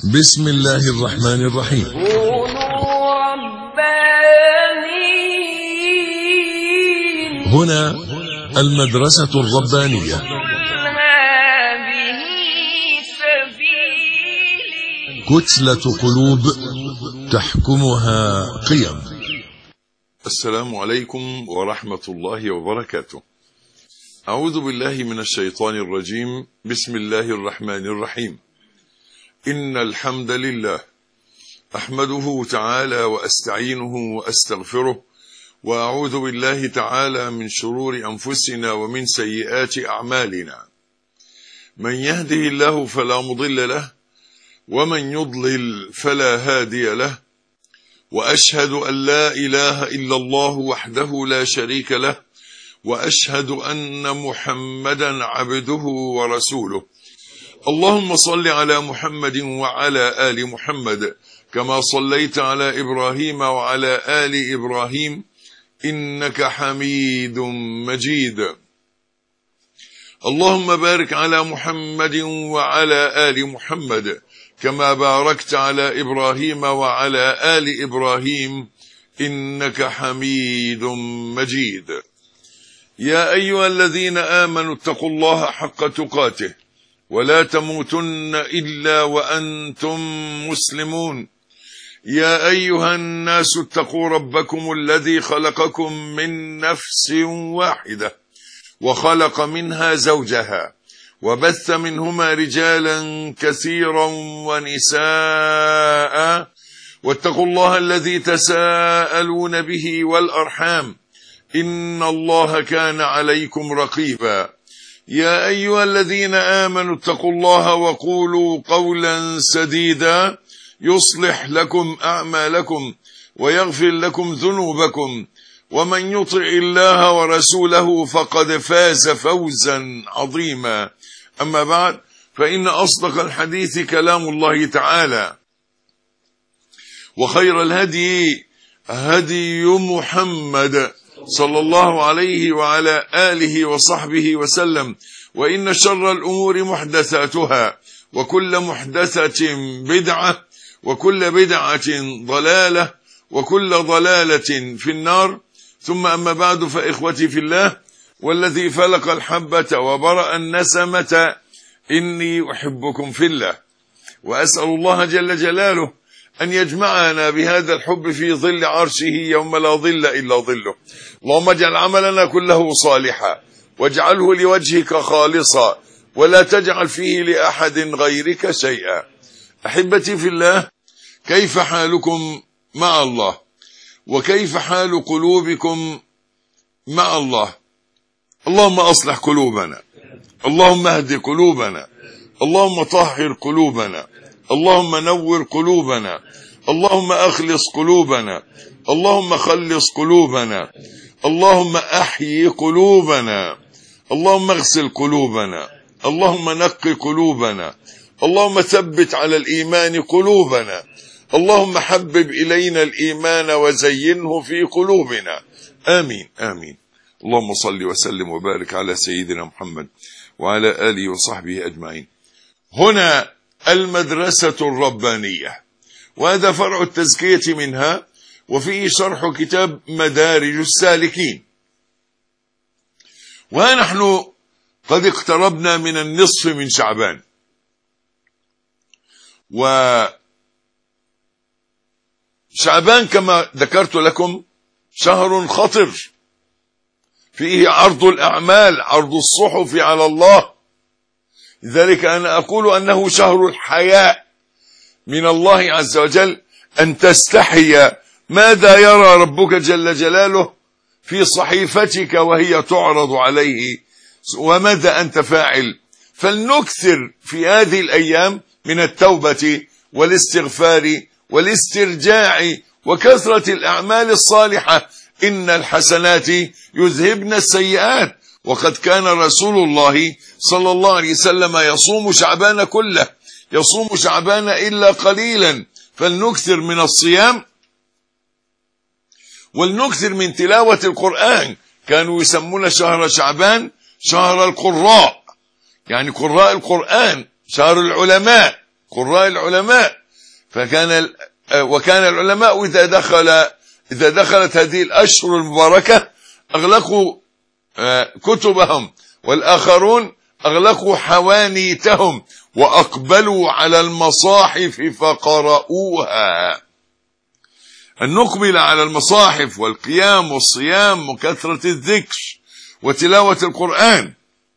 بسم الله الرحمن الرحيم. كونوا ربانيين. هنا المدرسة الربانية. هذه سبيلي. كتلة قلوب تحكمها قيم. السلام عليكم ورحمة الله وبركاته. أعوذ بالله من الشيطان الرجيم. بسم الله الرحمن الرحيم. إن الحمد لله أحمده تعالى وأستعينه وأستغفره، وأعوذ بالله تعالى من شرور أنفسنا ومن سيئات أعمالنا. من يهده الله فلا مضل له، ومن يضلل فلا هادي له، وأشهد أن لا إله إلا الله وحده لا شريك له، وأشهد أن محمدا عبده ورسوله. اللهم صل على محمد وعلى آل محمد كما صليت على إبراهيم وعلى آل إبراهيم إنك حميد مجيد. اللهم بارك على محمد وعلى آل محمد كما باركت على إبراهيم وعلى آل إبراهيم إنك حميد مجيد. يا أيها الذين آمنوا اتقوا الله حق تقاته ولا تموتن إلا وأنتم مسلمون. يا أيها الناس اتقوا ربكم الذي خلقكم من نفس واحدة وخلق منها زوجها وبث منهما رجالا كثيرا ونساء، واتقوا الله الذي تساءلون به والأرحام إن الله كان عليكم رقيبا. يا أيها الذين آمنوا اتقوا الله وقولوا قولا سديدا يصلح لكم أعمالكم ويغفر لكم ذنوبكم، ومن يطع الله ورسوله فقد فاز فوزا عظيما. أما بعد، فإن أصدق الحديث كلام الله تعالى، وخير الهدي هدي محمد صلى الله عليه وعلى آله وصحبه وسلم، وإن شر الأمور محدثاتها، وكل محدثة بدعة، وكل بدعة ضلالة، وكل ضلالة في النار. ثم أما بعد، فإخوتي في الله والذي فلق الحبة وبرأ النسمة، إني أحبكم في الله، وأسأل الله جل جلاله أن يجمعنا بهذا الحب في ظل عرشه يوم لا ظل إلا ظله. اللهم اجعل عملنا كله صالحا، واجعله لوجهك خالصا، ولا تجعل فيه لأحد غيرك شيئا. أحبتي في الله، كيف حالكم مع الله؟ وكيف حال قلوبكم مع الله؟ اللهم أصلح قلوبنا، اللهم اهد قلوبنا، اللهم طهر قلوبنا، اللهم نور قلوبنا، اللهم أخلص قلوبنا، اللهم خلص قلوبنا، اللهم أحيي قلوبنا، اللهم اغسل قلوبنا، اللهم نقي قلوبنا، اللهم ثبت على الإيمان قلوبنا، اللهم حبب إلينا الإيمان وزينه في قلوبنا. آمين آمين. اللهم صل وسلم وبارك على سيدنا محمد وعلى آله وصحبه أجمعين. هنا المدرسة الربانية، وهذا فرع التزكية منها، وفيه شرح كتاب مدارج السالكين. ونحن قد اقتربنا من النصف من شعبان، وشعبان كما ذكرت لكم شهر خطر، فيه عرض الأعمال، عرض الصحف على الله. لذلك أنا أقول أنه شهر الحياء من الله عز وجل، أن تستحي ماذا يرى ربك جل جلاله في صحيفتك وهي تعرض عليه، وماذا أنت فاعل. فلنكثر في هذه الأيام من التوبة والاستغفار والاسترجاع وكثرة الأعمال الصالحة. إن الحسنات يذهبن السيئات، وقد كان رسول الله صلى الله عليه وسلم يصوم شعبان كله، يصوم شعبان إلا قليلا. فلنكثر من الصيام، ولنكثر من تلاوة القرآن. كانوا يسمون شهر شعبان شهر القراء، يعني قراء القرآن، شهر العلماء، قراء العلماء. وكان العلماء إذا دخلت هذه الأشهر المباركة أغلقوا كتبهم، والآخرون أغلقوا حوانيتهم وأقبلوا على المصاحف فقرؤوها. أن نقبل على المصاحف والقيام والصيام وكثرة الذكر وتلاوة القرآن.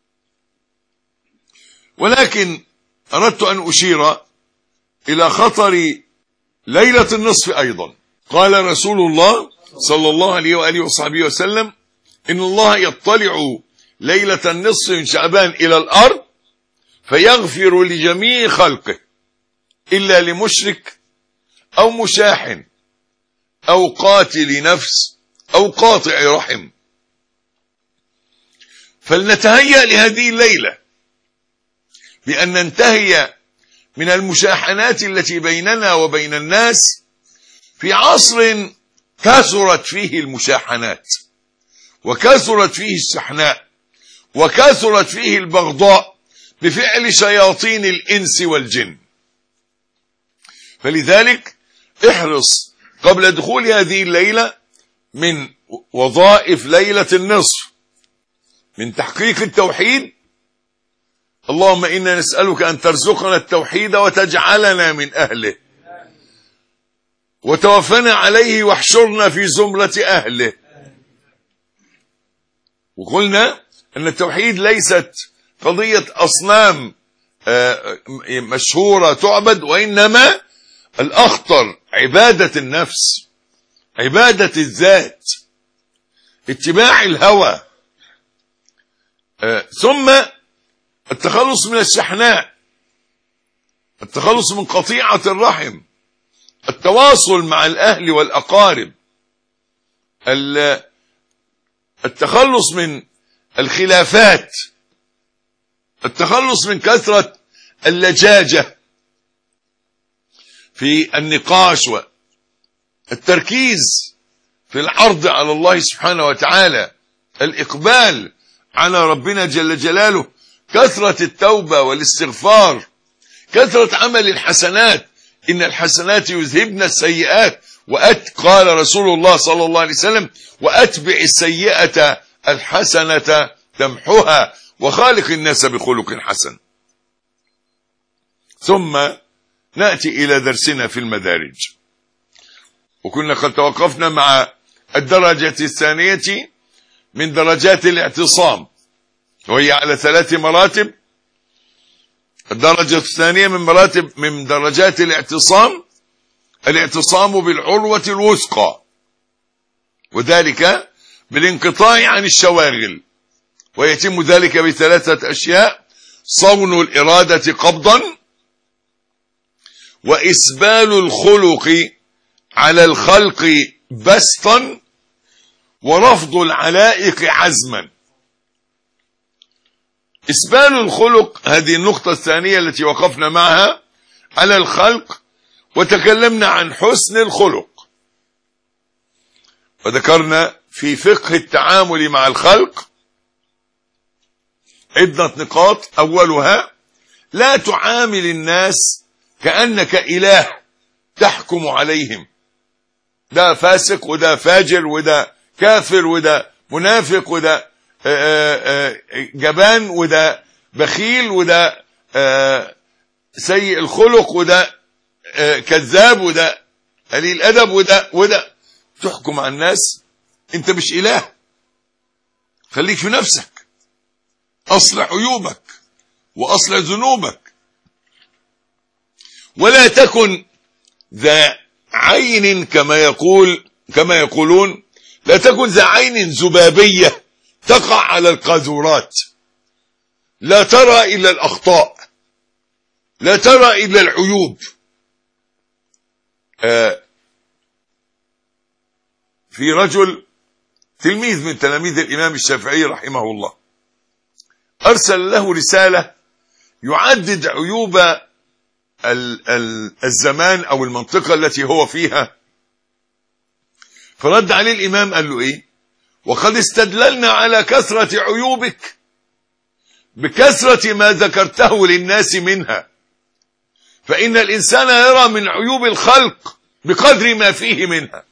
ولكن أردت أن أشير إلى خطر ليلة النصف أيضا. قال رسول الله صلى الله عليه وآله وصحبه وسلم: إن الله يطلع ليلة النصف من شعبان إلى الأرض فيغفر لجميع خلقه إلا لمشرك أو مشاحن أو قاتل نفس أو قاطع رحم. فلنتهيأ لهذه الليلة بأن ننتهي من المشاحنات التي بيننا وبين الناس في عصر كثرت فيه المشاحنات، وكثرت فيه الشحناء، وكثرت فيه البغضاء بفعل شياطين الإنس والجن. فلذلك احرص قبل دخول هذه الليلة من وظائف ليلة النصف من تحقيق التوحيد. اللهم إنا نسألك أن ترزقنا التوحيد وتجعلنا من أهله، وتوفنا عليه واحشرنا في زمرة أهله. وقلنا أن التوحيد ليست قضية أصنام مشهورة تعبد، وإنما الأخطر عبادة النفس، عبادة الذات، اتباع الهوى، ثم التخلص من الشحناء، التخلص من قطيعة الرحم، التواصل مع الأهل والأقارب، التخلص من الخلافات، التخلص من كثرة اللجاجة في النقاش، والتركيز في العرض على الله سبحانه وتعالى، الإقبال على ربنا جل جلاله، كثرة التوبة والاستغفار، كثرة عمل الحسنات. إن الحسنات يذهبن السيئات، قال رسول الله صلى الله عليه وسلم: وأتبع السيئة الحسنة تمحها وخالق الناس بخلق حسن. ثم نأتي إلى درسنا في المدارج، وكنا قد توقفنا مع الدرجة الثانية من درجات الاعتصام، وهي على 3 مراتب. الدرجة الثانية من درجات الاعتصام الاعتصام بالعروة الوثقى، وذلك بالانقطاع عن الشواغل، ويتم ذلك ب3 أشياء: صون الإرادة قبضا، وإسبال الخلق على الخلق بسطا، ورفض العلائق عزما. إسبال الخلق، هذه النقطة الثانية التي وقفنا معها على الخلق، وتكلمنا عن حسن الخلق، وذكرنا في فقه التعامل مع الخلق عدة نقاط. أولها: لا تعامل الناس كأنك إله تحكم عليهم، ده فاسق وده فاجر وده كافر وده منافق وده جبان وده بخيل وده سيء الخلق وده كذاب وده قليل أدب وده تحكم على الناس. انت مش إله، خليك في نفسك، أصلح عيوبك وأصلح ذنوبك، ولا تكن ذا عين كما يقولون، لا تكن ذا عين زبابية تقع على القاذورات، لا ترى إلا الأخطاء، لا ترى إلا العيوب. في رجل تلميذ من تلاميذ الإمام الشافعي رحمه الله أرسل له رسالة يعدد عيوب الزمان أو المنطقة التي هو فيها، فرد عليه الإمام قال له إيه: وقد استدللنا على كثرة عيوبك بكثرة ما ذكرته للناس منها، فإن الإنسان يرى من عيوب الخلق بقدر ما فيه منها.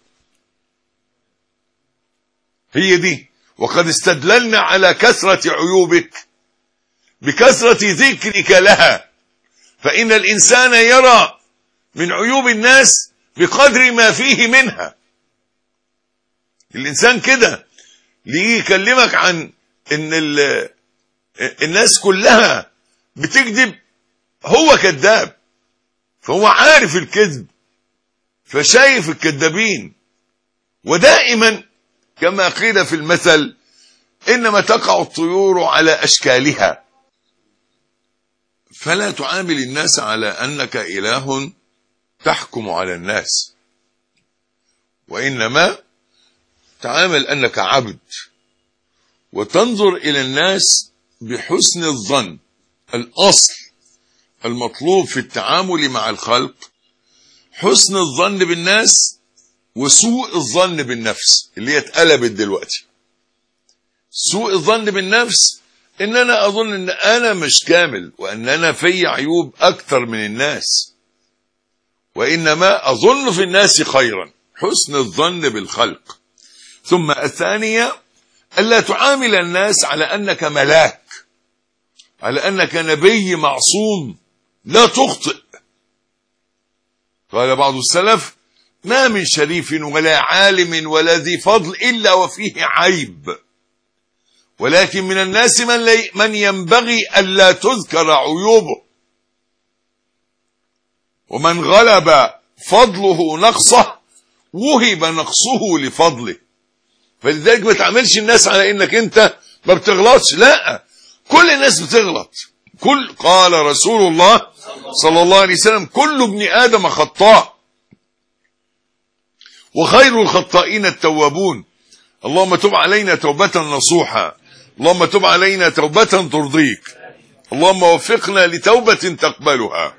هي دي. وقد استدللنا على كثرة عيوبك بكثرة ذكرك لها. فإن الإنسان يرى من عيوب الناس بقدر ما فيه منها. الإنسان كده ليه يكلمك عن إن الناس كلها بتكذب، هو كذاب، فهو عارف الكذب، فشايف الكذابين. ودائما كما قيل في المثل: إنما تقع الطيور على أشكالها. فلا تعامل الناس على أنك إله تحكم على الناس، وإنما تعامل أنك عبد، وتنظر إلى الناس بحسن الظن. الأصل المطلوب في التعامل مع الخلق حسن الظن بالناس وسوء الظن بالنفس، اللي هي اتقلبت دلوقتي. سوء الظن بالنفس ان انا اظن ان انا مش كامل، وان انا في عيوب اكثر من الناس، وانما اظن في الناس خيرا. حسن الظن بالخلق. ثم الثانية: الا تعامل الناس على انك ملاك، على انك نبي معصوم لا تخطئ. قال بعض السلف: ما من شريف ولا عالم ولا ذي فضل إلا وفيه عيب، ولكن من الناس من ينبغي ألا تذكر عيوبه، ومن غلب فضله نقصه وهب نقصه لفضله. فلذلك ما تعملش الناس على انك انت ما بتغلطش، لا، كل الناس بتغلط. قال رسول الله صلى الله عليه وسلم: كل ابن آدم خطاء وخير الخطائين التوابون. اللهم تب علينا توبة نصوحا، اللهم تب علينا توبة ترضيك، اللهم وفقنا لتوبة تقبلها.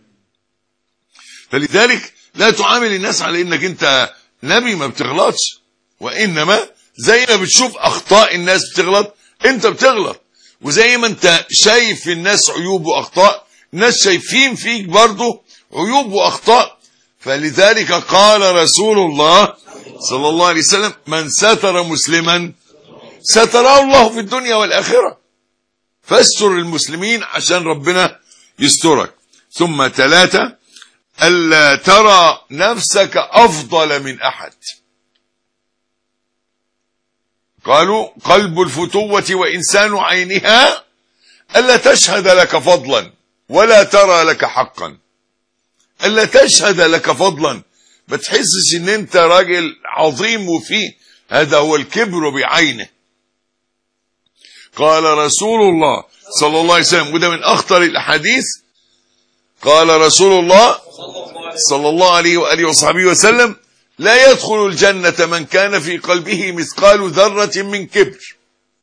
فلذلك لا تعامل الناس على انك انت نبي ما بتغلطش، وانما زي ما بتشوف اخطاء الناس بتغلط انت بتغلط، وزي ما انت شايف في الناس عيوب واخطاء الناس شايفين فيك برضو عيوب واخطاء. فلذلك قال رسول الله صلى الله عليه وسلم: من ستر مسلما ستره الله في الدنيا والآخرة. فاستر المسلمين عشان ربنا يسترك. ثم 3: ألا ترى نفسك أفضل من أحد. قالوا: قلب الفتوة وإنسان عينها ألا تشهد لك فضلا ولا ترى لك حقا. ألا تشهد لك فضلا، ما تحسش ان انت راجل عظيم وفيه، هذا هو الكبر بعينه. قال رسول الله صلى الله عليه وسلم، وده من أخطر الأحاديث، قال رسول الله صلى الله عليه وآله وصحبه وسلم: لا يدخل الجنة من كان في قلبه مثقال ذرة من كبر.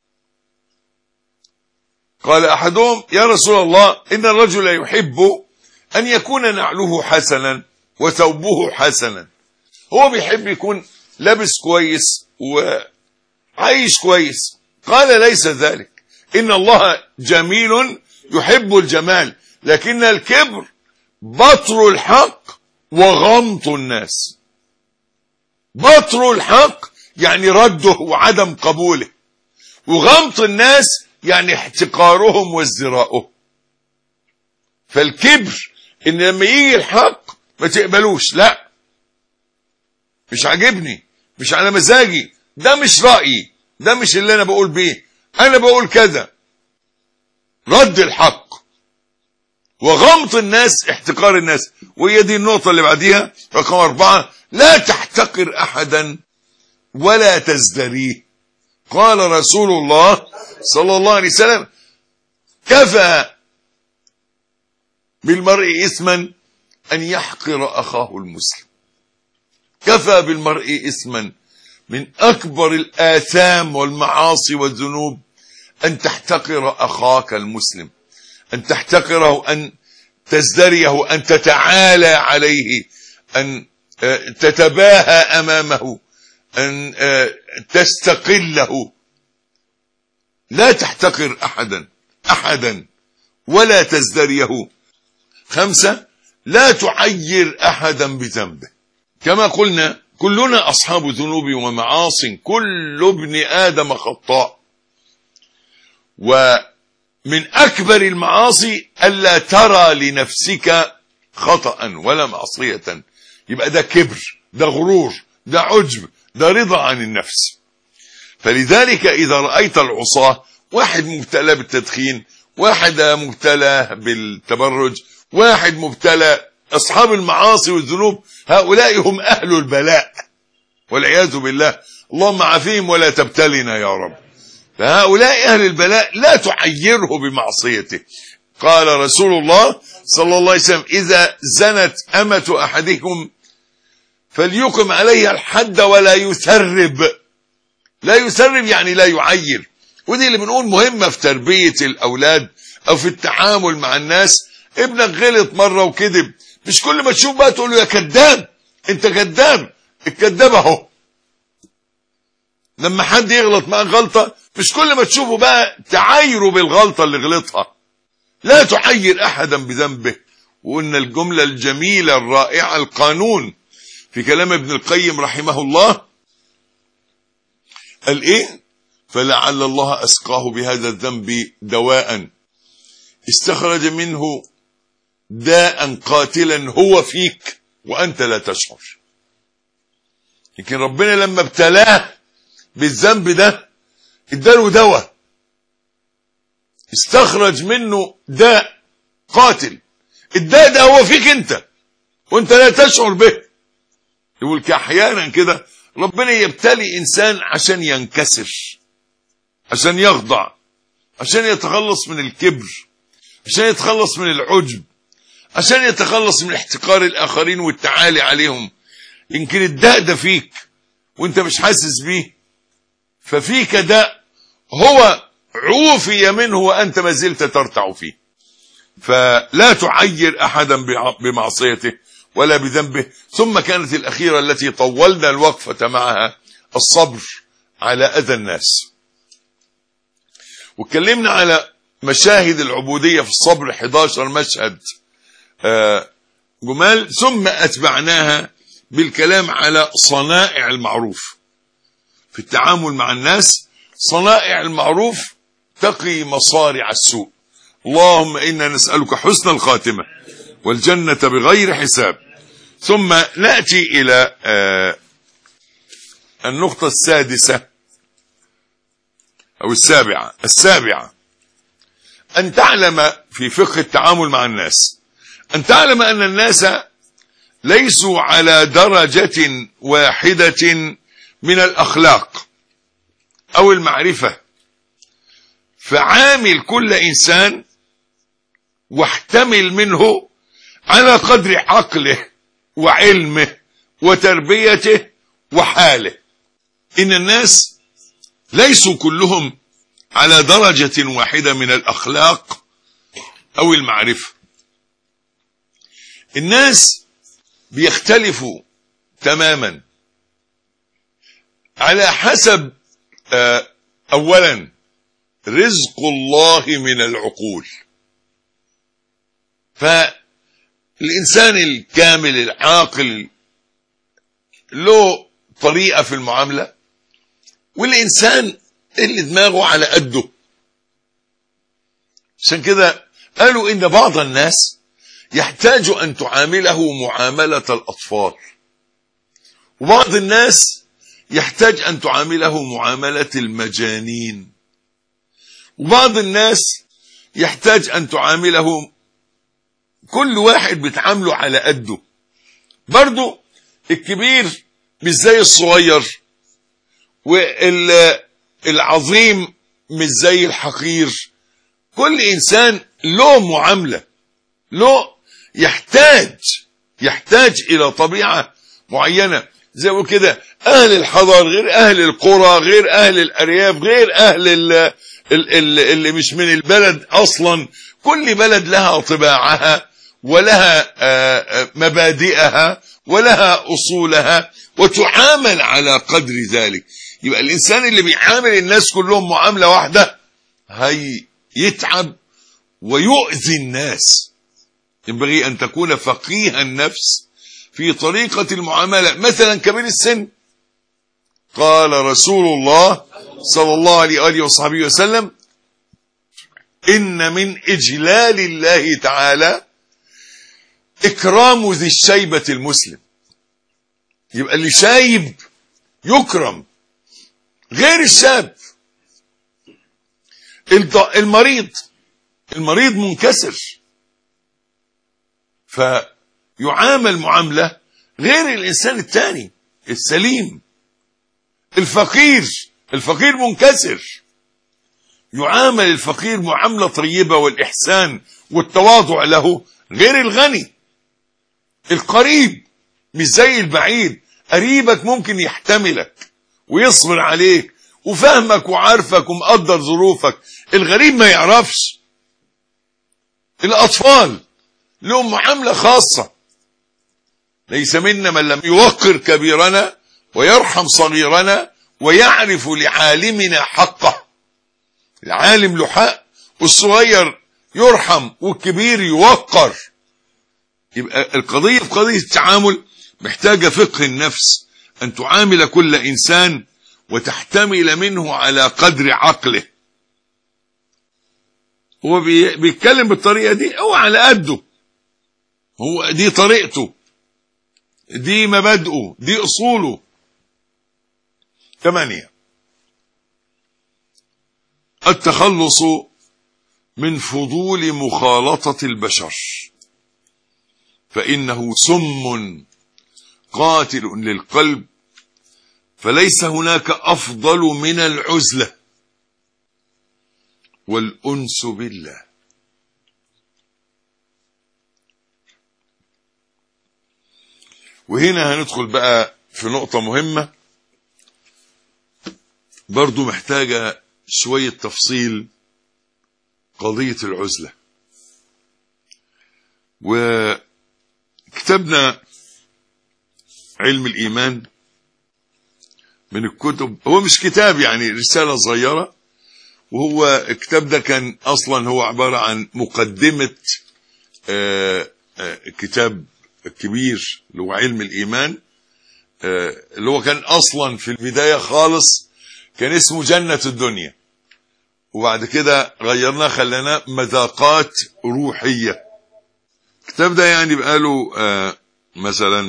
قال أحدهم: يا رسول الله، إن الرجل يحب أن يكون نعله حسنا وثوبه حسنا. هو بيحب يكون لابس كويس وعايش كويس. قال: ليس ذلك، إن الله جميل يحب الجمال، لكن الكبر بطر الحق وغمط الناس. بطر الحق يعني رده وعدم قبوله، وغمط الناس يعني احتقارهم وازدراؤه. فالكبر ان لما يجي الحق ما تقبلوش، لا، مش عاجبني، مش على مزاجي، ده مش رأيي، ده مش اللي انا بقول بيه، انا بقول كذا. رد الحق. وغمط الناس احتقار الناس. وهي دي النقطة اللي بعديها رقم 4: لا تحتقر احدا ولا تزدريه. قال رسول الله صلى الله عليه وسلم: كفى بالمرء إثما أن يحقر أخاه المسلم. كفى بالمرء إثما، من أكبر الآثام والمعاصي والذنوب أن تحتقر أخاك المسلم، أن تحتقره، أن تزدريه، أن تتعالى عليه، أن تتباهى أمامه، أن تستقله. لا تحتقر أحدا ولا تزدريه. 5: لا تعير أحدا بذنبه. كما قلنا كلنا أصحاب ذنوب ومعاصٍ، كل ابن آدم خطاء. ومن أكبر المعاصي ألا ترى لنفسك خطأ ولا معصية. يبقى ده كبر، ده غرور، ده عجب، ده رضا عن النفس. فلذلك إذا رأيت العصاة، واحد مبتلى بالتدخين، واحد مبتلى بالتبرج، واحد مبتلى، أصحاب المعاصي والذنوب، هؤلاء هم أهل البلاء والعياذ بالله. اللهم عافيهم ولا تبتلنا يا رب. فهؤلاء أهل البلاء لا تعيره بمعصيته. قال رسول الله صلى الله عليه وسلم: إذا زنت أمة أحدكم فليقم عليها الحد ولا يثرب. لا يثرب يعني لا يعير. ودي اللي بنقول مهمة في تربية الأولاد أو في التعامل مع الناس. ابنك غلط مرة وكذب، مش كل ما تشوف بقى تقول له يا كذاب، انت كذاب، الكذاب اهو. لما حد يغلط معك غلطة، مش كل ما تشوفه بقى تعايره بالغلطة اللي غلطها. لا تعير أحدا بذنبه. وقلنا الجملة الجميلة الرائعة القانون في كلام ابن القيم رحمه الله، قال ايه؟ فلعل الله أسقاه بهذا الذنب دواء استخرج منه داء قاتلا هو فيك وأنت لا تشعر. لكن ربنا لما ابتلاه بالذنب ده اداله دواء، استخرج منه داء قاتل. الداء ده هو فيك انت وانت لا تشعر به. يقول احيانا كده ربنا يبتلي انسان عشان ينكسر، عشان يخضع، عشان يتخلص من الكبر، عشان يتخلص من العجب، عشان يتخلص من احتقار الآخرين والتعالي عليهم. يمكن الداء ده فيك وانت مش حاسس بيه، ففيك داء هو عوفي منه وأنت ما زلت ترتع فيه. فلا تعير أحدا بمعصيته ولا بذنبه. ثم كانت الأخيرة التي طولنا الوقفة معها الصبر على أذى الناس. واتكلمنا على مشاهد العبودية في الصبر 11 مشهد جمال، ثم أتبعناها بالكلام على صنائع المعروف في التعامل مع الناس. صنائع المعروف تقي مصارع السوء. اللهم إنا نسألك حسن الخاتمة والجنة بغير حساب. ثم نأتي إلى النقطة السادسة أو السابعة، أن تعلم في فقه التعامل مع الناس، أن تعلم أن الناس ليسوا على درجة واحدة من الأخلاق أو المعرفة. فعامل كل إنسان واحتمل منه على قدر عقله وعلمه وتربيته وحاله. إن الناس ليسوا كلهم على درجة واحدة من الأخلاق أو المعرفة. الناس بيختلفوا تماما على حسب أولا رزق الله من العقول. فالإنسان الكامل العاقل له طريقة في المعاملة، والإنسان اللي دماغه على قده. عشان كده قالوا إن بعض الناس يحتاج أن تعامله معاملة الأطفال، وبعض الناس يحتاج أن تعامله معاملة المجانين، وبعض الناس يحتاج أن تعامله، كل واحد بتعامله على قده. برضو الكبير مش زي الصغير، والعظيم مش زي الحقير. كل إنسان له معاملة، له يحتاج إلى طبيعة معينة. زي ما كده أهل الحضر غير أهل القرى، غير أهل الأرياف، غير أهل اللي مش من البلد أصلا. كل بلد لها طباعها ولها مبادئها ولها أصولها، وتعامل على قدر ذلك. يبقى الإنسان اللي بيعامل الناس كلهم معاملة واحدة هيتعب ويؤذي الناس. ينبغي أن تكون فقيه النفس في طريقة المعاملة. مثلا كبير السن، قال رسول الله صلى الله عليه وآله وصحبه وسلم: إن من إجلال الله تعالى إكرام ذي الشيبة المسلم. يبقى اللي شايب يكرم غير الشاب. المريض منكسر فيعامل معاملة غير الإنسان الثاني السليم. الفقير منكسر، يعامل الفقير معاملة طيبة والإحسان والتواضع له غير الغني. القريب مش زي البعيد، قريبك ممكن يحتملك ويصبر عليك وفهمك وعارفك ومقدر ظروفك، الغريب ما يعرفش. الأطفال لهم معاملة خاصة. ليس منا من لم يوقر كبيرنا ويرحم صغيرنا ويعرف لعالمنا حقه. العالم له حق والصغير يرحم والكبير يوقر. يبقى القضية في قضية التعامل محتاجة فقه النفس، أن تعامل كل إنسان وتحتمل منه على قدر عقله. هو بيتكلم بالطريقة دي، هو على قده، هو دي طريقته، دي مبادئه، دي أصوله. 8. التخلص من فضول مخالطة البشر، فإنه سم قاتل للقلب، فليس هناك أفضل من العزلة والأنس بالله. وهنا هندخل بقى في نقطة مهمة برضو محتاجة شوية تفصيل، قضية العزلة. وكتبنا علم الإيمان من الكتب، هو مش كتاب يعني رسالة صغيرة، وهو الكتاب ده كان أصلا هو عبارة عن مقدمة كتاب كبير اللي هو علم الإيمان، اللي هو كان أصلا في البداية خالص كان اسمه جنة الدنيا، وبعد كده غيرناه خليناه مذاقات روحية. الكتاب ده يعني بقاله مثلا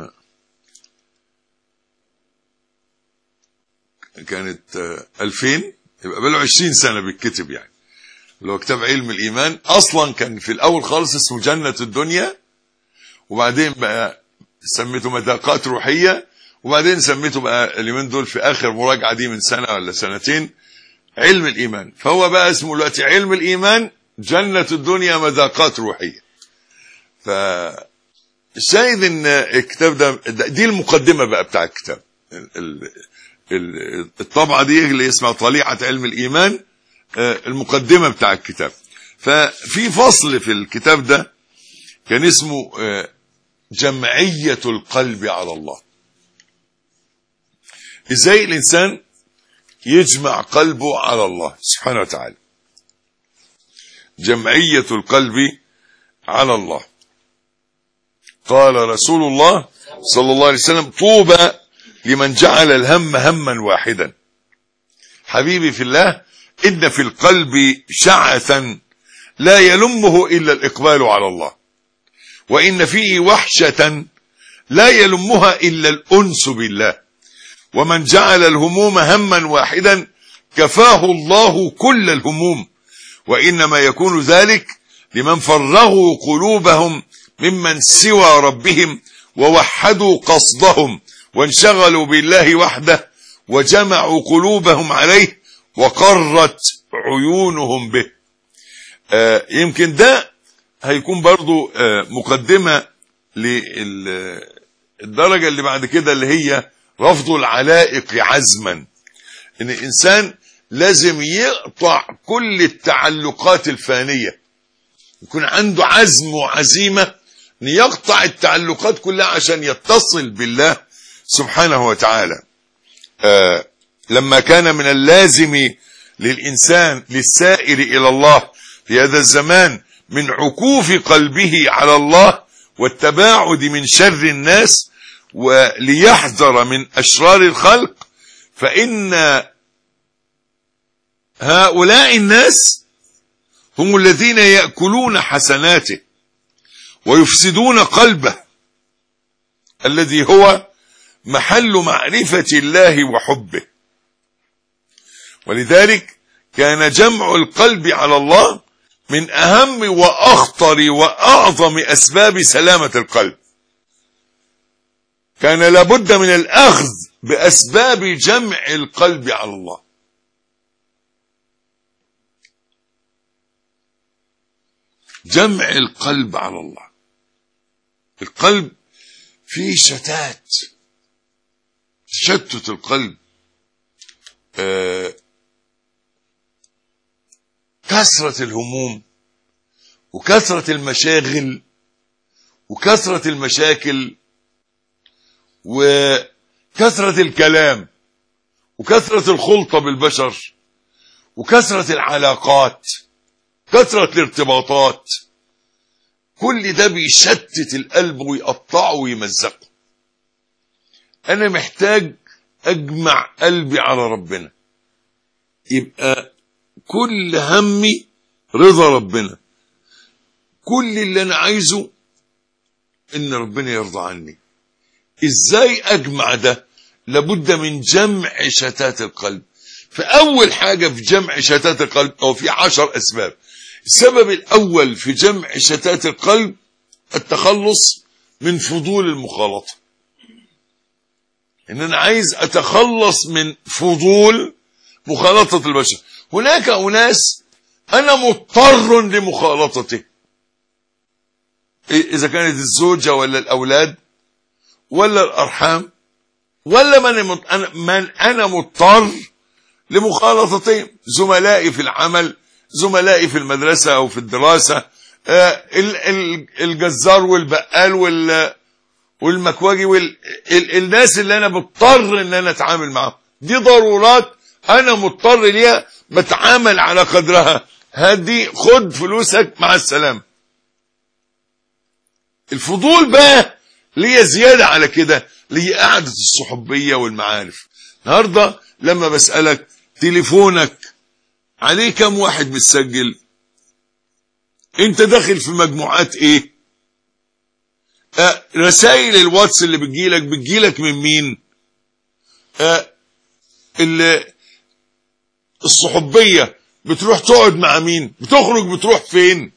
كانت 2000، يبقى بقاله 20 سنة بيتكتب يعني. اللي هو كتاب علم الإيمان أصلا كان في الأول خالص اسمه جنة الدنيا، وبعدين بقى سميته مذاقات روحية، وبعدين سميته بقى اليومين دول في آخر مراجعة دي من سنة ولا سنتين علم الإيمان. فهو بقى اسمه دلوقتي علم الإيمان جنة الدنيا مذاقات روحية. فالشاهد ان الكتاب ده دي المقدمة بقى بتاع الكتاب. الطبعة دي اللي اسمها طليعة علم الإيمان، المقدمة بتاع الكتاب. ففي فصل في الكتاب ده كان اسمه جمعية القلب على الله. ازاي الإنسان يجمع قلبه على الله سبحانه وتعالى. جمعية القلب على الله. قال رسول الله صلى الله عليه وسلم: طوبى لمن جعل الهم هما واحدا. حبيبي في الله، إن في القلب شعثا لا يلمه إلا الإقبال على الله، وإن فيه وحشة لا يلمها إلا الأنس بالله، ومن جعل الهموم هما واحدا كفاه الله كل الهموم، وإنما يكون ذلك لمن فرغوا قلوبهم ممن سوى ربهم ووحدوا قصدهم وانشغلوا بالله وحده وجمعوا قلوبهم عليه وقرت عيونهم به. يمكن ده هيكون برضو مقدمة للدرجة اللي بعد كده، اللي هي رفض العلائق عزما. ان الانسان لازم يقطع كل التعلقات الفانية، يكون عنده عزم وعزيمة ان يقطع التعلقات كلها عشان يتصل بالله سبحانه وتعالى. لما كان من اللازم للإنسان للسائر إلى الله في هذا الزمان من عكوف قلبه على الله والتباعد من شر الناس وليحذر من أشرار الخلق، فإن هؤلاء الناس هم الذين يأكلون حسناته ويفسدون قلبه الذي هو محل معرفة الله وحبه. ولذلك كان جمع القلب على الله من أهم وأخطر وأعظم أسباب سلامة القلب. كان لابد من الأخذ بأسباب جمع القلب على الله. جمع القلب على الله. القلب فيه شتات، تشتت القلب، كثرة الهموم وكثرة المشاغل وكثرة المشاكل وكثرة الكلام وكثرة الخلطة بالبشر وكثرة العلاقات، كثرة الارتباطات، كل ده بيشتت القلب ويقطعه ويمزقه. أنا محتاج أجمع قلبي على ربنا، يبقى كل همي رضا ربنا، كل اللي أنا عايزه إن ربنا يرضى عني. إزاي أجمع ده؟ لابد من جمع شتات القلب. فأول حاجة في جمع شتات القلب، أو في 10 أسباب. السبب الأول في جمع شتات القلب التخلص من فضول المخالطة. إن أنا عايز أتخلص من فضول مخالطة البشر. هناك أناس أنا مضطر لمخالطته، إذا كانت الزوجة ولا الأولاد ولا الأرحام ولا من أنا مضطر لمخالطتهم، زملائي في العمل، زملائي في المدرسة أو في الدراسة، الجزار والبقال والمكواجي الناس اللي أنا مضطر إن أنا أتعامل معهم. دي ضرورات أنا مضطر ليها، بتعامل على قدرها. هدي خد فلوسك مع السلامة. الفضول بقى ليه زيادة على كده، ليه قعدة الصحوبية والمعارف. النهاردة لما بسألك تليفونك عليه كم واحد متسجل، انت داخل في مجموعات ايه، رسائل الواتس اللي بتجيلك من مين، الصحوبية بتروح تقعد مع مين، بتخرج بتروح فين.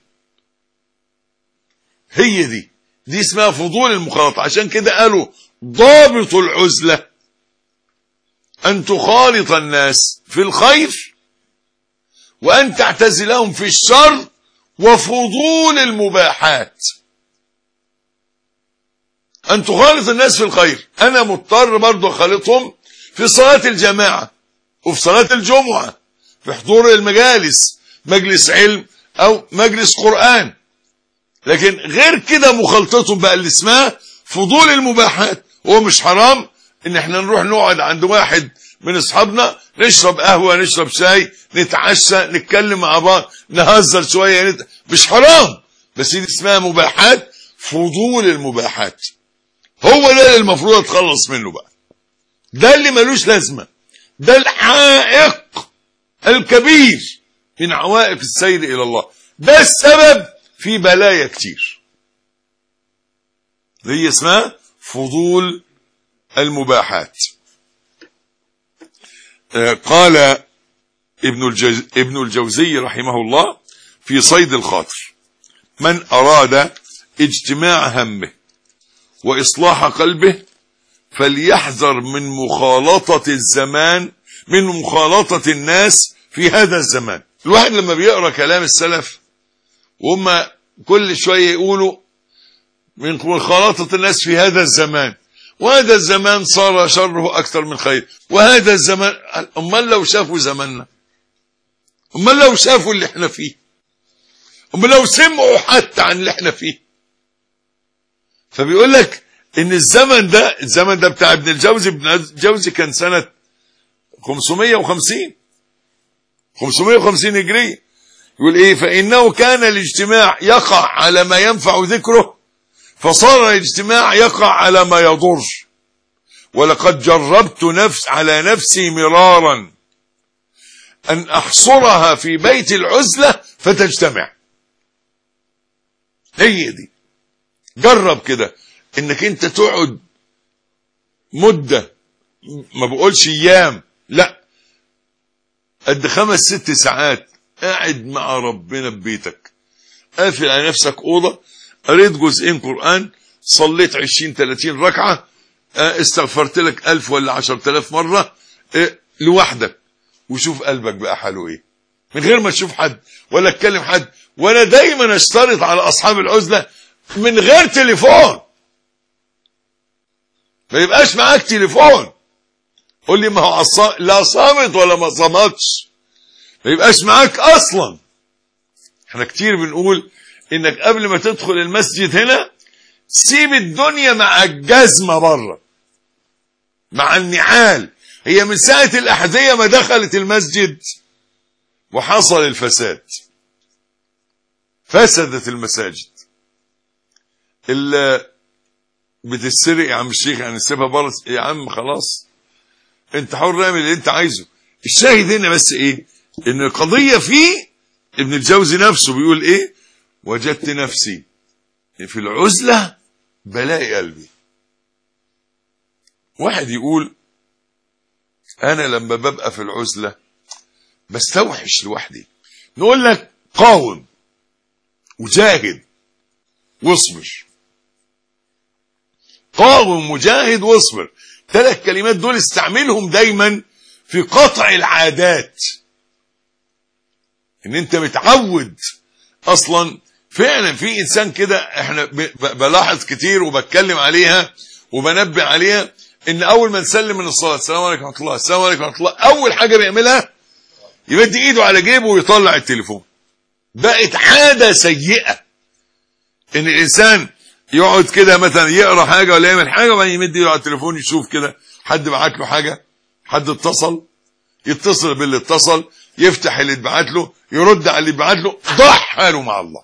هي دي اسمها فضول المخالطة. عشان كده قالوا ضابط العزلة أن تخالط الناس في الخير وأن تعتزلهم في الشر وفضول المباحات. أن تخالط الناس في الخير، أنا مضطر برضو أخالطهم في صلاة الجماعة وفي صلاة الجمعة، في حضور المجالس، مجلس علم أو مجلس قرآن. لكن غير كده مخالطتهم بقى اللي اسمها فضول المباحات. هو مش حرام ان احنا نروح نقعد عند واحد من اصحابنا، نشرب قهوة، نشرب شاي، نتعشى، نتكلم مع بعض، نهزر شوية، مش حرام، بس دي اسمها مباحات، فضول المباحات. هو ده اللي المفروض اتخلص منه بقى، ده اللي ملوش لازمة، ده العائق الكبير من عوائق السير الى الله، ده السبب في بلايا كتير. دي اسمها فضول المباحات. قال ابن الجوزي رحمه الله في صيد الخاطر: من أراد اجتماع همه وإصلاح قلبه فليحذر من مخالطة الناس في هذا الزمان. الواحد لما بيقرأ كلام السلف وهم كل شوية يقولوا من مخالطة الناس في هذا الزمان، وهذا الزمان صار شره أكثر من خير، وهذا الزمان، أمال لو شافوا زماننا، أمال لو شافوا اللي احنا فيه، أمال لو سمعوا حتى عن اللي احنا فيه. فبيقول لك إن الزمن ده بتاع ابن الجوزي كان سنة 550 هجرية. يقول ايه؟ فإنه كان الاجتماع يقع على ما ينفع ذكره، فصار الاجتماع يقع على ما يضر. ولقد جربت على نفسي مرارا أن أحصرها في بيت العزلة فتجتمع. هي دي. جرب كده انك انت تقعد مدة، ما بقولش ايام، لا، قد 5-6 ساعات قاعد مع ربنا ببيتك، قافل على نفسك اوضة، قريت جزئين قرآن، صليت 20-30 ركعة، استغفرت لك 1000 ولا 10,000 مرة لوحدك، وشوف قلبك بقى حاله ايه، من غير ما تشوف حد ولا تكلم حد. وانا دايما اشترط على اصحاب العزلة من غير تليفون، ما يبقاش معاك تليفون. قول لي ما هو لا صامت ولا ما صامتش، ما يبقاش معاك اصلا. احنا كتير بنقول انك قبل ما تدخل المسجد هنا سيب الدنيا مع الجزمة بره، مع النعال. هي من ساعة الأحذية ما دخلت المسجد وحصل الفساد، فسدت المساجد. اللي بتسرق يا عم الشيخ يعني سيبها بره يا عم، خلاص انت حر اعمل اللي انت عايزه. الشاهد هنا بس ايه؟ ان القضية فيه ابن الجوزي نفسه بيقول ايه؟ وجدت نفسي في العزلة بلاقي قلبي. واحد يقول انا لما ببقى في العزلة بستوحش لوحدي. نقول لك قاوم وجاهد واصبر. قاوم وجاهد واصبر، 3 كلمات دول استعملهم دايما في قطع العادات. ان انت متعود اصلا. فعلا في انسان كده احنا بلاحظ كتير وبتكلم عليها وبنبه عليها، ان اول ما نسلم من الصلاة السلام عليكم ورحمة الله، السلام عليكم ورحمة الله، اول حاجة بيعملها يمد ايده على جيبه ويطلع التليفون. بقت عادة سيئة ان الانسان يقعد كده مثلا يقرا حاجة ولا يعمل حاجة وبعدين يمد ايده على التليفون يشوف كده حد بعت له حاجة، حد اتصل، يتصل باللي اتصل، يفتح اللي اتبعت له، يرد على اللي اتبعت له، ضح حاله مع الله.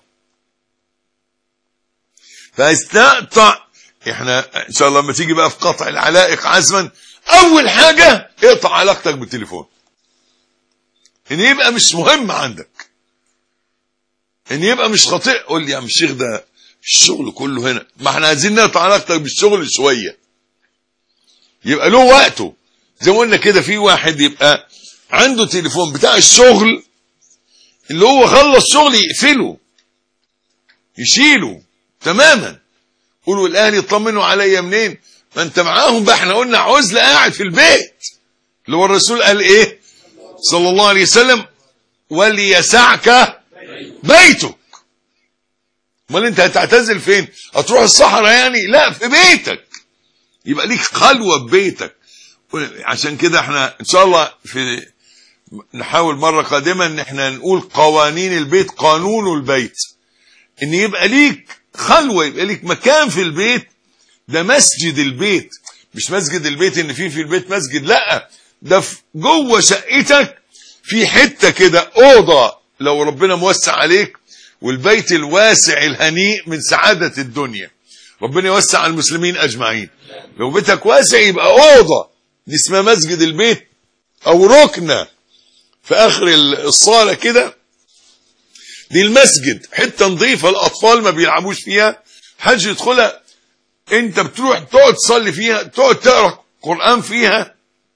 فاستقطع. احنا ان شاء الله لما تيجي بقى في قطع العلائق عزما، اول حاجة اقطع علاقتك بالتليفون، ان يبقى مش مهم عندك، ان يبقى مش خطير. قول لي يا عم الشيخ ده الشغل كله هنا، ما احنا عايزين نقطع علاقتك بالشغل شوية، يبقى له وقته. زي ما قلنا كده، في واحد يبقى عنده تليفون بتاع الشغل، اللي هو خلص شغل يقفله يشيله تماما. قولوا الاهل يطمنوا عليا منين؟ ما انت معاهم بقى. احنا قلنا عزلة قاعد في البيت، اللي هو الرسول قال ايه صلى الله عليه وسلم؟ وليسعك بيتك. امال انت هتعتزل فين؟ هتروح الصحراء يعني؟ لا، في بيتك، يبقى ليك خلوة ببيتك. عشان كده احنا ان شاء الله نحاول مرة قادمة ان احنا نقول قوانين البيت، قانون البيت، ان يبقى ليك خلوة، يبقى ليك مكان في البيت. ده مسجد البيت، مش مسجد البيت ان في البيت مسجد، لا، ده جوه شقتك في حتة كده، اوضة لو ربنا موسع عليك، والبيت الواسع الهنيء من سعادة الدنيا. ربنا يوسع على المسلمين اجمعين. لو بيتك واسع يبقى اوضة، دي اسمها مسجد البيت، او ركنة في اخر الصالة كده، دي المسجد. حتة نظيفة الاطفال ما بيلعبوش فيها، حد يدخلها، انت بتروح تقعد تصلي فيها، تقعد تقرأ قرآن فيها،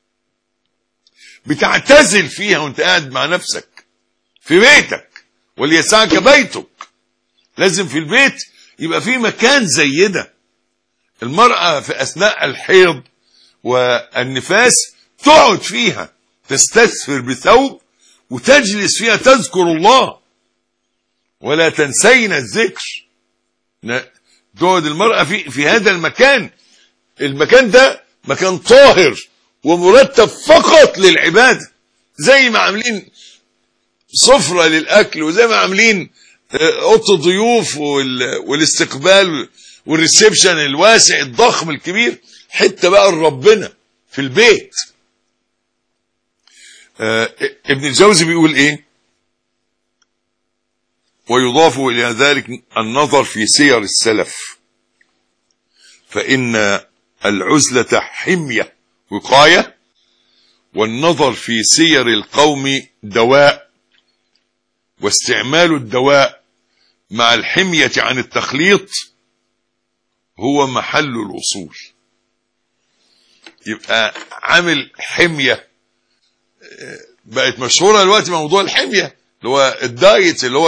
بتعتزل فيها وانت قاعد مع نفسك في بيتك. وليسعك بيتك، لازم في البيت يبقى في مكان زي ده. المرأة في اثناء الحيض والنفاس تقعد فيها، تستثفر بثوب وتجلس فيها تذكر الله، ولا تنسين الذكر. تقعد المرأة في هذا المكان. المكان ده مكان طاهر ومرتب فقط للعبادة، زي ما عاملين سفرة للأكل، وزي ما عاملين أوضة الضيوف والاستقبال والريسبشن الواسع الضخم الكبير، حتى بقى ربنا في البيت. ابن الجوزي بيقول ايه؟ ويضاف إلى ذلك النظر في سير السلف، فإن العزلة حمية وقاية، والنظر في سير القوم دواء، واستعمال الدواء مع الحمية عن التخليط هو محل الوصول. يبقى عامل حمية، بقت مشهورة دلوقتي موضوع الحمية اللي هو الدايت، اللي هو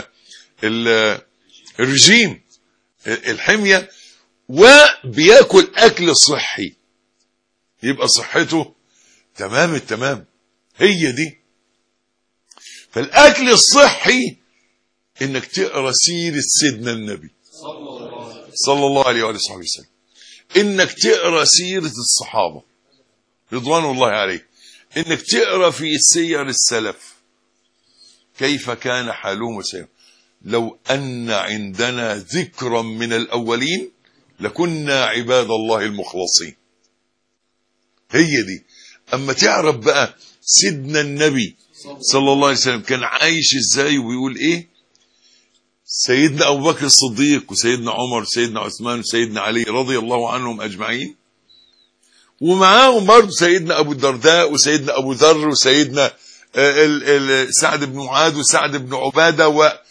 الرجيم، الحمية، وبياكل أكل صحي يبقى صحته تمام التمام. هي دي. فالأكل الصحي إنك تقرأ سيرة سيدنا النبي صلى الله عليه وآله وسلم، إنك تقرأ سيرة الصحابة رضوان الله عليه، إنك تقرأ في سير السلف كيف كان حالهم وسيرهم. لو أن عندنا ذكرا من الأولين لكنا عباد الله المخلصين. هي دي. أما تعرف بقى سيدنا النبي صلى الله عليه وسلم كان عايش ازاي وبيقول ايه، سيدنا أبو بكر الصديق وسيدنا عمر وسيدنا عثمان وسيدنا علي رضي الله عنهم أجمعين، ومعاهم برضه سيدنا أبو الدرداء وسيدنا أبو ذر وسيدنا سعد بن معاذ وسعد بن عبادة،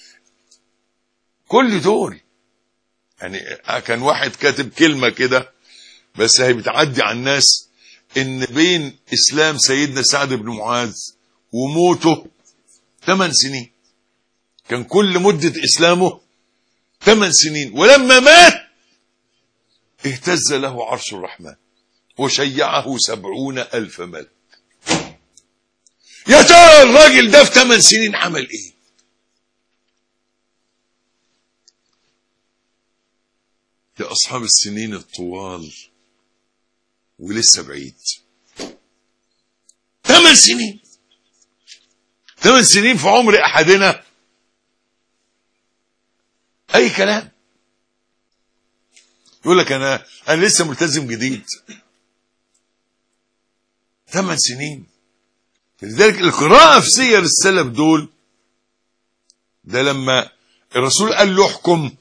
وكل دول يعني كان واحد كاتب كلمة كده بس هي بتعدي على الناس، إن بين إسلام سيدنا سعد بن معاذ وموته 8 سنين، كان كل مدة إسلامه 8 سنين، ولما مات اهتز له عرش الرحمن وشيعه 70,000 ملك. يا ترى الراجل ده في 8 سنين عمل ايه؟ يا أصحاب السنين الطوال ولسه بعيد. 8 سنين، 8 سنين في عمر أحدنا أي كلام. يقول لك أنا لسه ملتزم جديد. 8 سنين. لذلك القراءة في سير السلف دول، ده لما الرسول قال له احكم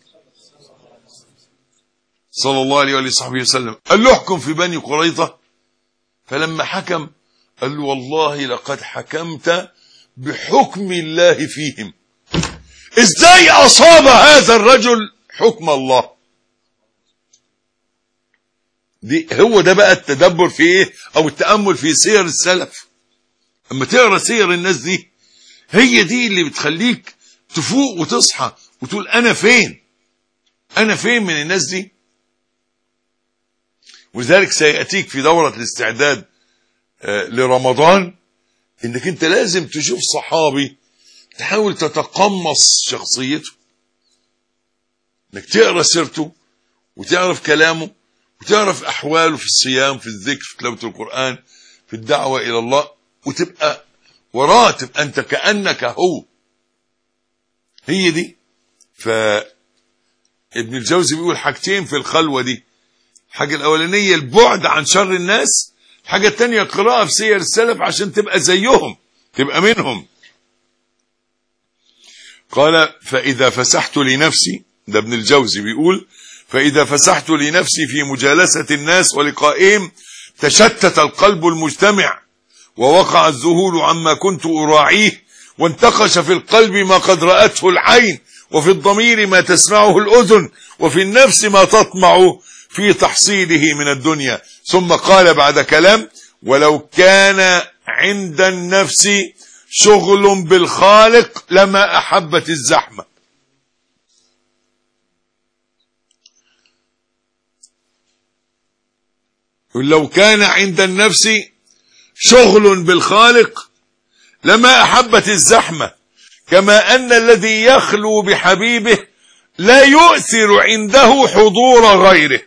صلى الله عليه وصحبه وسلم، قال له احكم في بني قريظة، فلما حكم قال له والله لقد حكمت بحكم الله فيهم. ازاي اصاب هذا الرجل حكم الله؟ دي هو ده بقى التدبر في ايه، او التأمل في سير السلف. اما تقرا سير الناس دي، هي دي اللي بتخليك تفوق وتصحى وتقول انا فين، انا فين من الناس دي. ولذلك سيأتيك في دورة الاستعداد لرمضان انك انت لازم تشوف صحابي تحاول تتقمص شخصيته، انك تقرا سيرته وتعرف كلامه وتعرف احواله في الصيام، في الذكر، في تلاوة القرآن، في الدعوة الى الله، وتبقى وراه، تبقى انت كأنك هو. هي دي. فابن الجوزي بيقول حاجتين في الخلوة دي، الحاجة الأولانية البعد عن شر الناس، الحاجة التانية قراءة في سير السلف عشان تبقى زيهم، تبقى منهم. قال فإذا فسحت لنفسي، ده ابن الجوزي بيقول فإذا فسحت لنفسي في مجالسة الناس ولقائهم تشتت القلب المجتمع، ووقع الذهول عما كنت أراعيه، وانتقش في القلب ما قد رأته العين، وفي الضمير ما تسمعه الأذن، وفي النفس ما تطمع في تحصيله من الدنيا. ثم قال بعد كلام ولو كان عند النفس شغل بالخالق لما أحبت الزحمة. لو كان عند النفس شغل بالخالق لما أحبت الزحمة، كما أن الذي يخلو بحبيبه لا يؤثر عنده حضور غيره.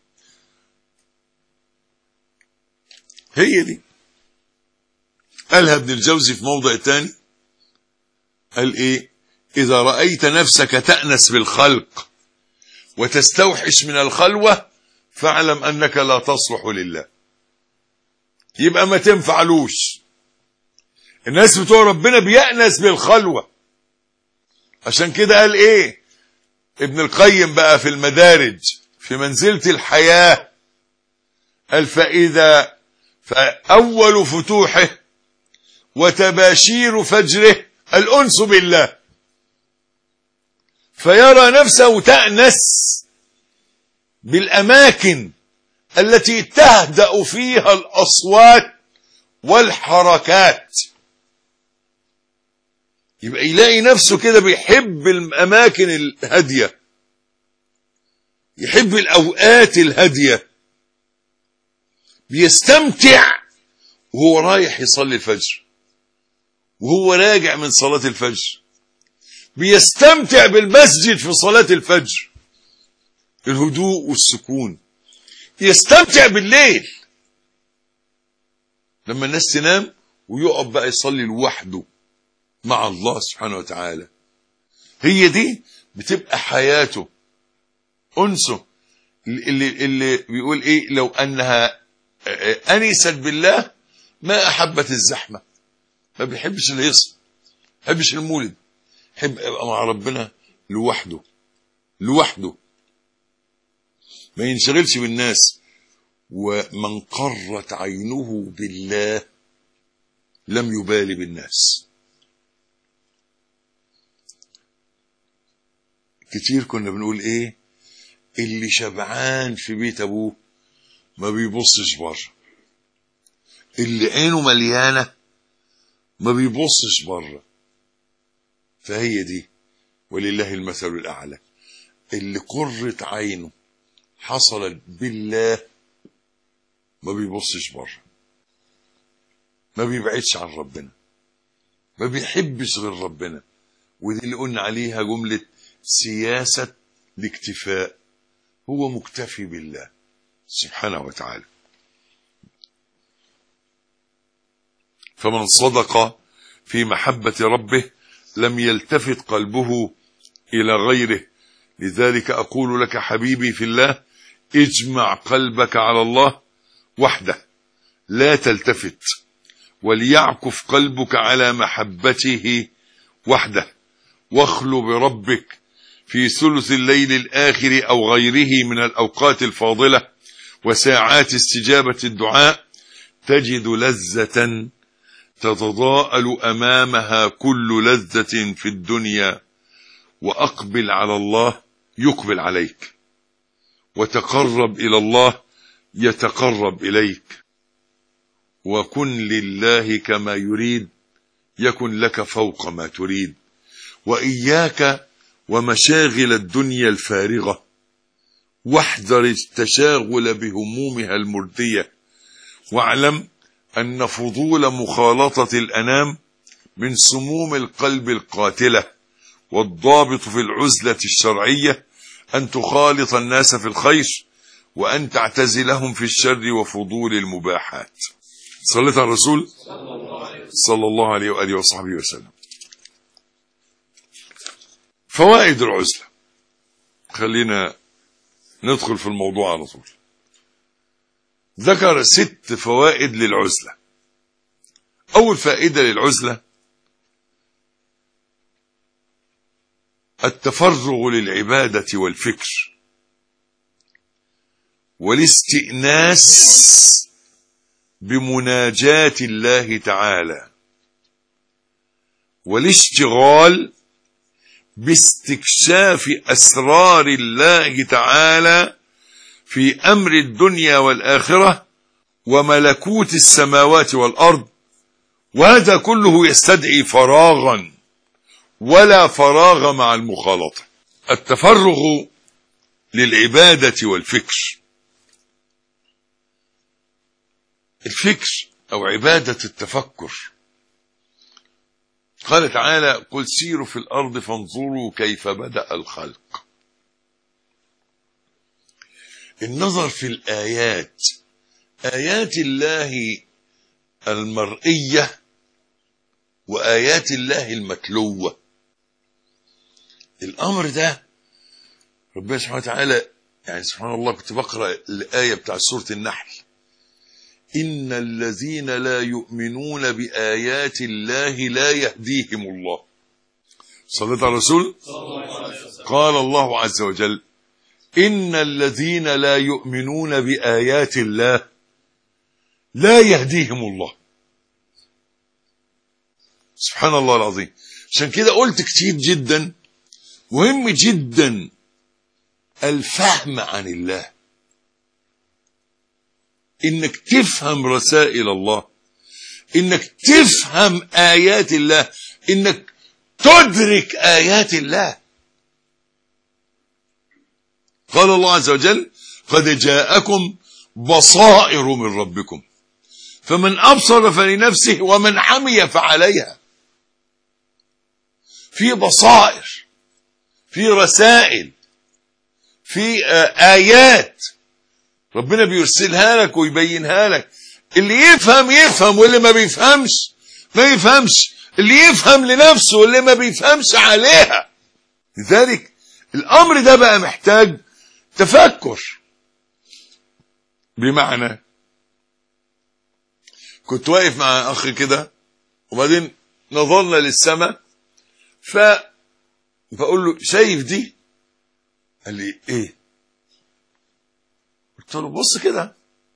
هي دي. قالها ابن الجوزي في موضع تاني، قال ايه؟ إذا رأيت نفسك تأنس بالخلق وتستوحش من الخلوة فاعلم أنك لا تصلح لله. يبقى ما تنفعلوش. الناس بتوع ربنا بيأنس بالخلوة، عشان كده قال ايه ابن القيم بقى في المدارج في منزلة الحياة، قال فأول فتوحه وتباشير فجره الأنس بالله، فيرى نفسه تأنس بالأماكن التي تهدأ فيها الأصوات والحركات. يبقى يلاقي نفسه كده بيحب الأماكن الهادية، يحب الأوقات الهادية، بيستمتع وهو رايح يصلي الفجر، وهو راجع من صلاة الفجر بيستمتع بالمسجد في صلاة الفجر، الهدوء والسكون. يستمتع بالليل لما الناس تنام ويقف بقى يصلي لوحده مع الله سبحانه وتعالى. هي دي بتبقى حياته، أنسه، اللي بيقول ايه لو أنها أنست بالله ما أحبت الزحمة. ما بيحبش اللي يصل، ما بيحبش المولد، يحب يبقى مع ربنا لوحده لوحده، ما ينشغلش بالناس. ومن قرت عينه بالله لم يبالي بالناس. كتير كنا بنقول ايه اللي شبعان في بيت ابوه ما بيبصش بره، اللي عينه مليانة ما بيبصش بره. فهي دي ولله المثل الأعلى، اللي قرت عينه حصلت بالله ما بيبصش بره، ما بيبعدش عن ربنا، ما بيحبش غير ربنا. ودي اللي قلنا عليها جملة سياسة الاكتفاء، هو مكتفي بالله سبحانه وتعالى. فمن صدق في محبة ربه لم يلتفت قلبه إلى غيره. لذلك أقول لك حبيبي في الله اجمع قلبك على الله وحده لا تلتفت، وليعكف قلبك على محبته وحده، واخلو بربك في ثلث الليل الآخر أو غيره من الأوقات الفاضلة وساعات استجابة الدعاء، تجد لذة تتضاءل أمامها كل لذة في الدنيا. وأقبل على الله يقبل عليك، وتقرب إلى الله يتقرب إليك، وكن لله كما يريد يكن لك فوق ما تريد. وإياك ومشاغل الدنيا الفارغة، واحذر التشاغل بهمومها المردية، واعلم أن فضول مخالطة الأنام من سموم القلب القاتلة. والضابط في العزلة الشرعية أن تخالط الناس في الخير، وأن تعتزلهم في الشر وفضول المباحات. صليت على الرسول صلى الله عليه وآله وصحبه وسلم. فوائد العزلة، خلينا ندخل في الموضوع على طول. ذكر 6 فوائد للعزلة. أول فائدة للعزلة التفرغ للعبادة والفكر والاستئناس بمناجاة الله تعالى، والاشتغال باستكشاف أسرار الله تعالى في أمر الدنيا والآخرة وملكوت السماوات والأرض. وهذا كله يستدعي فراغا، ولا فراغ مع المخالطة. التفرغ للعبادة والفكر. الفكر أو عبادة التفكر. قال تعالى قل سيروا في الأرض فانظروا كيف بدأ الخلق. النظر في الآيات، آيات الله المرئية وآيات الله المتلوة. الأمر ده ربنا سبحانه وتعالى، يعني سبحان الله، كنت بقرأ الآية بتاع سورة النحل: إن الذين لا يؤمنون بآيات الله لا يهديهم الله. صليت على الرسول. قال الله عز وجل: إن الذين لا يؤمنون بآيات الله لا يهديهم الله. سبحان الله العظيم. عشان كده قلت كتير جدا مهم جدا الفهم عن الله، انك تفهم رسائل الله، انك تفهم آيات الله، انك تدرك آيات الله. قال الله عز وجل: قد جاءكم بصائر من ربكم فمن أبصر فلنفسه ومن عمي فعليها. في بصائر، في رسائل، في آيات ربنا بيرسلها لك ويبينها لك. اللي يفهم يفهم، واللي ما بيفهمش ما يفهمش. اللي يفهم لنفسه واللي ما بيفهمش عليها. لذلك الأمر ده بقى محتاج تفكر. بمعنى كنت واقف مع أخي كده وبعدين نظرنا للسماء فبقول له: شايف دي؟ قال لي: ايه؟ قلت له: بص كده.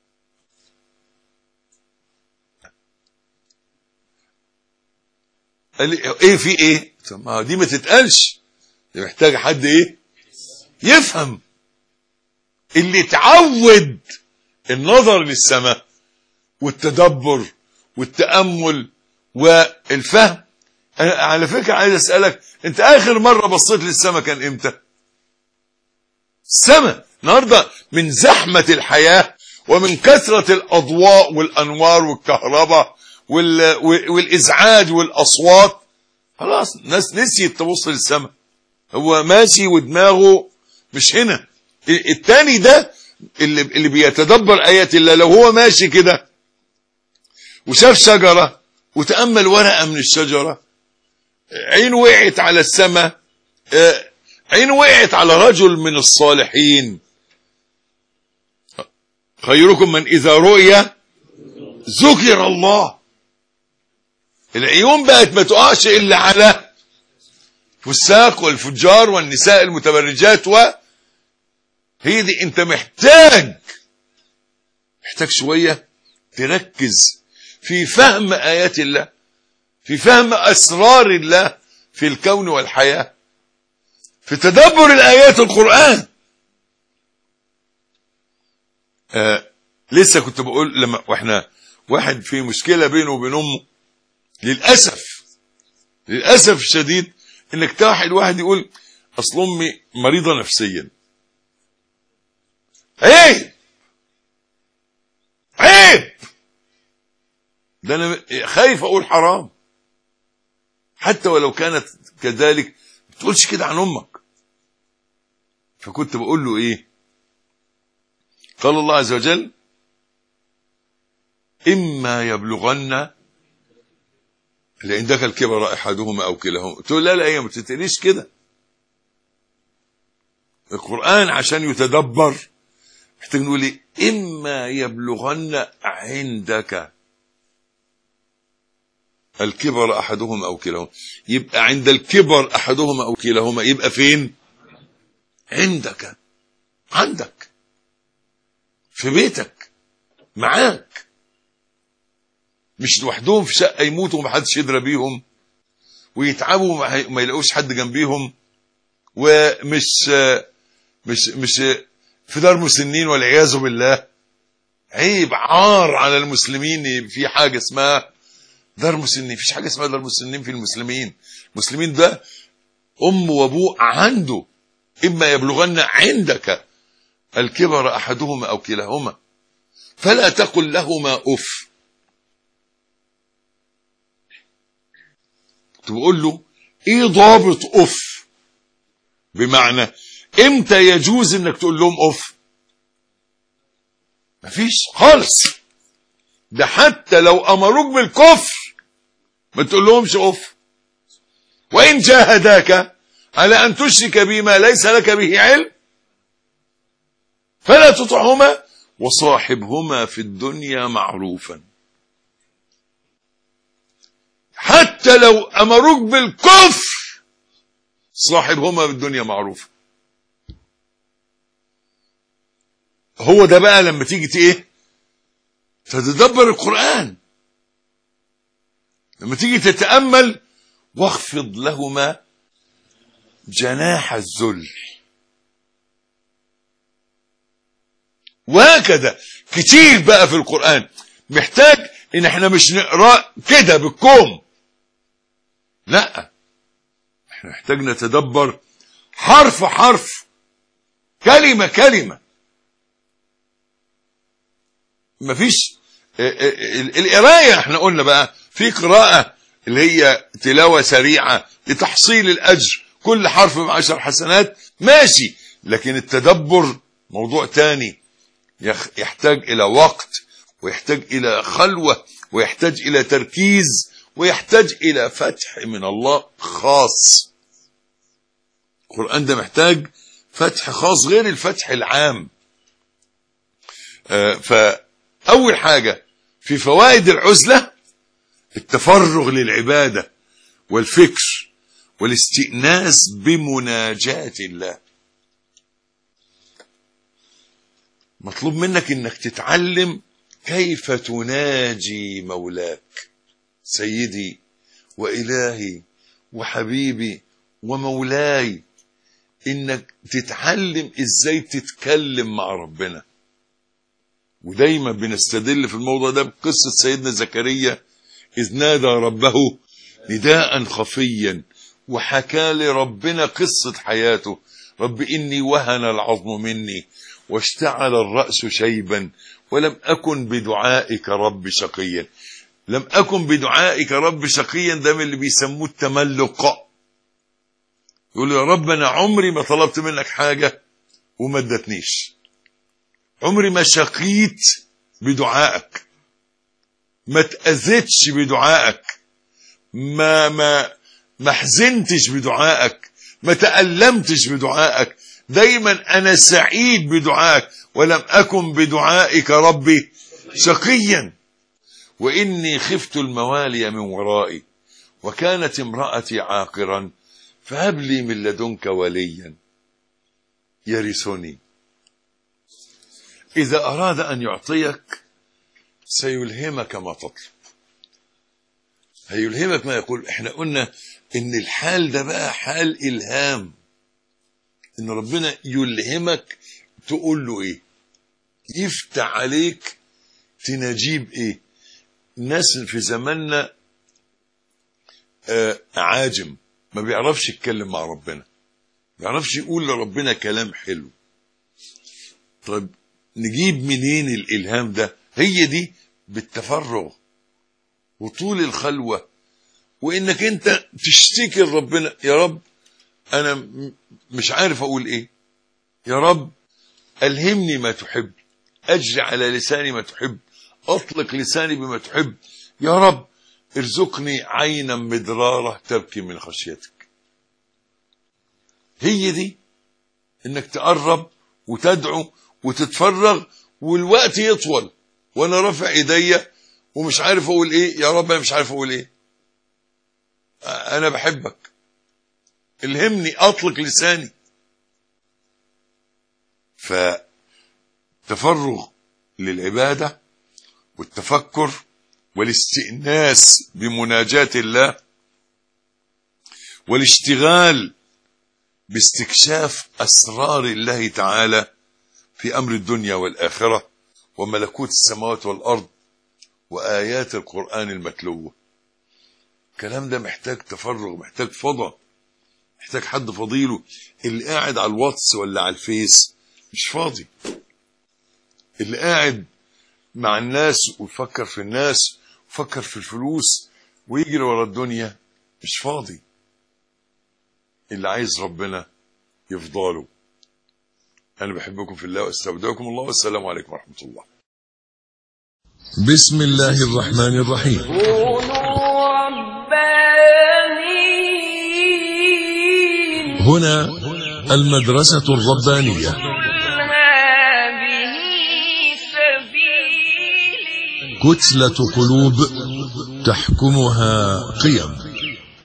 قال لي: ايه في ايه؟ ما دي ما تتقالش، دي محتاجه حد ايه؟ يفهم. اللي تعود النظر للسماء والتدبر والتأمل والفهم. أنا على فكرة عايز أسألك، أنت آخر مرة بصيت للسماء كان إمتى؟ السماء النهاردة من زحمة الحياة ومن كثرة الأضواء والأنوار والكهرباء والإزعاج والأصوات، خلاص الناس نسيت تبص للسماء. هو ماشي ودماغه مش هنا. التاني ده اللي بيتدبر آيات الله، لو هو ماشي كده وشاف شجرة وتأمل ورقة من الشجرة، عين وقعت على السماء، عين وقعت على رجل من الصالحين. خيركم من إذا رؤي ذكر الله. العيون بقت ما تقعش إلا على فساق والفجار والنساء المتبرجات. هي دي. انت محتاج شوية تركز في فهم آيات الله، في فهم أسرار الله في الكون والحياة، في تدبر الآيات القرآن. لسه كنت بقول لما واحد في مشكلة بينه وبين أمه، للأسف الشديد انك واحد يقول: أصل أمي مريضة نفسيا. عيب. ده أنا خايف أقول حرام، حتى ولو كانت كذلك ما تقولش كده عن أمك. فكنت بقول له إيه؟ قال الله عز وجل: إما يبلغن لعندك الكبر أحدهما أو كلاهما. تقول: لا هي ما تتقليش كده. القرآن عشان يتدبر محتاج نقول إيه؟ إما يبلغن عندك الكبر أحدهما أو كلاهما. يبقى عند الكبر أحدهما أو كلاهما، يبقى فين؟ عندك في بيتك معاك، مش لوحدهم في شقة يموتوا ومحدش يدرى بيهم ويتعبوا وما يلاقوش حد جنبيهم، ومش مش في دار مسنين والعياذ بالله. عيب، عار على المسلمين في حاجة اسمها دار مسنين. مفيش حاجة اسمها دار مسنين في المسلمين ده أم وأبوه عنده. إما يبلغن عندك الكبر أحدهما أو كلاهما فلا تقل لهما أف. تقول له إيه ضابط أف؟ بمعنى إمتى يجوز إنك تقول لهم أف؟ مفيش خالص. ده حتى لو أمروك بالكفر ما تقول لهمش أف. وإن جاهداك على أن تشرك بما ليس لك به علم فلا تطعهما وصاحبهما في الدنيا معروفا. حتى لو أمروك بالكفر صاحبهما بالدنيا معروفة. هو ده بقى لما تيجي ايه تتدبر القرآن، لما تيجي تتأمل، واخفض لهما جناح الذل. وهكذا كتير بقى في القرآن محتاج ان احنا مش نقرأ كده بالكوم، لا، احنا محتاج نتدبر حرف حرف، كلمة كلمة. مفيش القراية، احنا قلنا بقى في قراءة اللي هي تلاوة سريعة لتحصيل الأجر، كل حرف ب10 حسنات، ماشي. لكن التدبر موضوع تاني، يحتاج إلى وقت، ويحتاج إلى خلوة، ويحتاج إلى تركيز، ويحتاج إلى فتح من الله خاص. القرآن ده محتاج فتح خاص غير الفتح العام. فأول حاجة في فوائد العزلة التفرغ للعبادة والفكر والاستئناس بمناجاة الله. مطلوب منك انك تتعلم كيف تناجي مولاك، سيدي وإلهي وحبيبي ومولاي، انك تتعلم ازاي تتكلم مع ربنا. ودايما بنستدل في الموضوع ده بقصة سيدنا زكريا إذ نادى ربه نداء خفيا، وحكى لربنا قصة حياته: رب إني وهن العظم مني واشتعل الرأس شيبا ولم أكن بدعائك رب شقيا. لم أكن بدعائك رب شقيا ده من اللي بيسموه التملق. يقول يا رب أنا عمري ما طلبت منك حاجة وما ادتنيش، عمري ما شقيت بدعائك، ما تأذيتش بدعائك، ما حزنتش بدعائك، ما تألمتش بدعائك، دايما أنا سعيد بدعائك. ولم أكن بدعائك ربي شقيا وإني خفت الموالي من ورائي وكانت امرأتي عاقرا فهب لي من لدنك وليا يرثني. إذا أراد أن يعطيك سيلهمك ما تطلب، هيلهمك ما يقول. احنا قلنا ان الحال ده بقى حال إلهام، ان ربنا يلهمك تقول له ايه، يفتح عليك تناجيب ايه. الناس في زماننا عاجم، ما بيعرفش يتكلم مع ربنا، ما بيعرفش يقول لربنا كلام حلو. طيب نجيب منين الإلهام ده؟ هي دي بالتفرغ وطول الخلوة، وإنك أنت تشتكي لربنا: يا رب أنا مش عارف أقول إيه، يا رب ألهمني ما تحب، أجري على لساني ما تحب، أطلق لساني بما تحب، يا رب ارزقني عينا مدرارة تبكي من خشيتك. هي دي إنك تقرب وتدعو وتتفرغ، والوقت يطول وانا رافع ايديا ومش عارف اقول ايه. يا رب انا مش عارف اقول ايه، انا بحبك، الهمني اطلق لساني. فتفرغ للعبادة والتفكر والاستئناس بمناجاة الله والاشتغال باستكشاف أسرار الله تعالى في أمر الدنيا والآخرة وملكوت السماوات والأرض وآيات القرآن المتلوة. الكلام ده محتاج تفرغ، محتاج فضا، محتاج حد فضيله. اللي قاعد على الواتس ولا على الفيس مش فاضي، اللي قاعد مع الناس ويفكر في الناس ويفكر في الفلوس ويجري ورا الدنيا مش فاضي. اللي عايز ربنا يفضله. أنا بحبكم في الله واستودعكم الله، والسلام عليكم ورحمة الله. بسم الله الرحمن الرحيم. كونوا ربانيين. هنا المدرسة الربانية. هذه سبيلي. كتلة قلوب تحكمها قيم.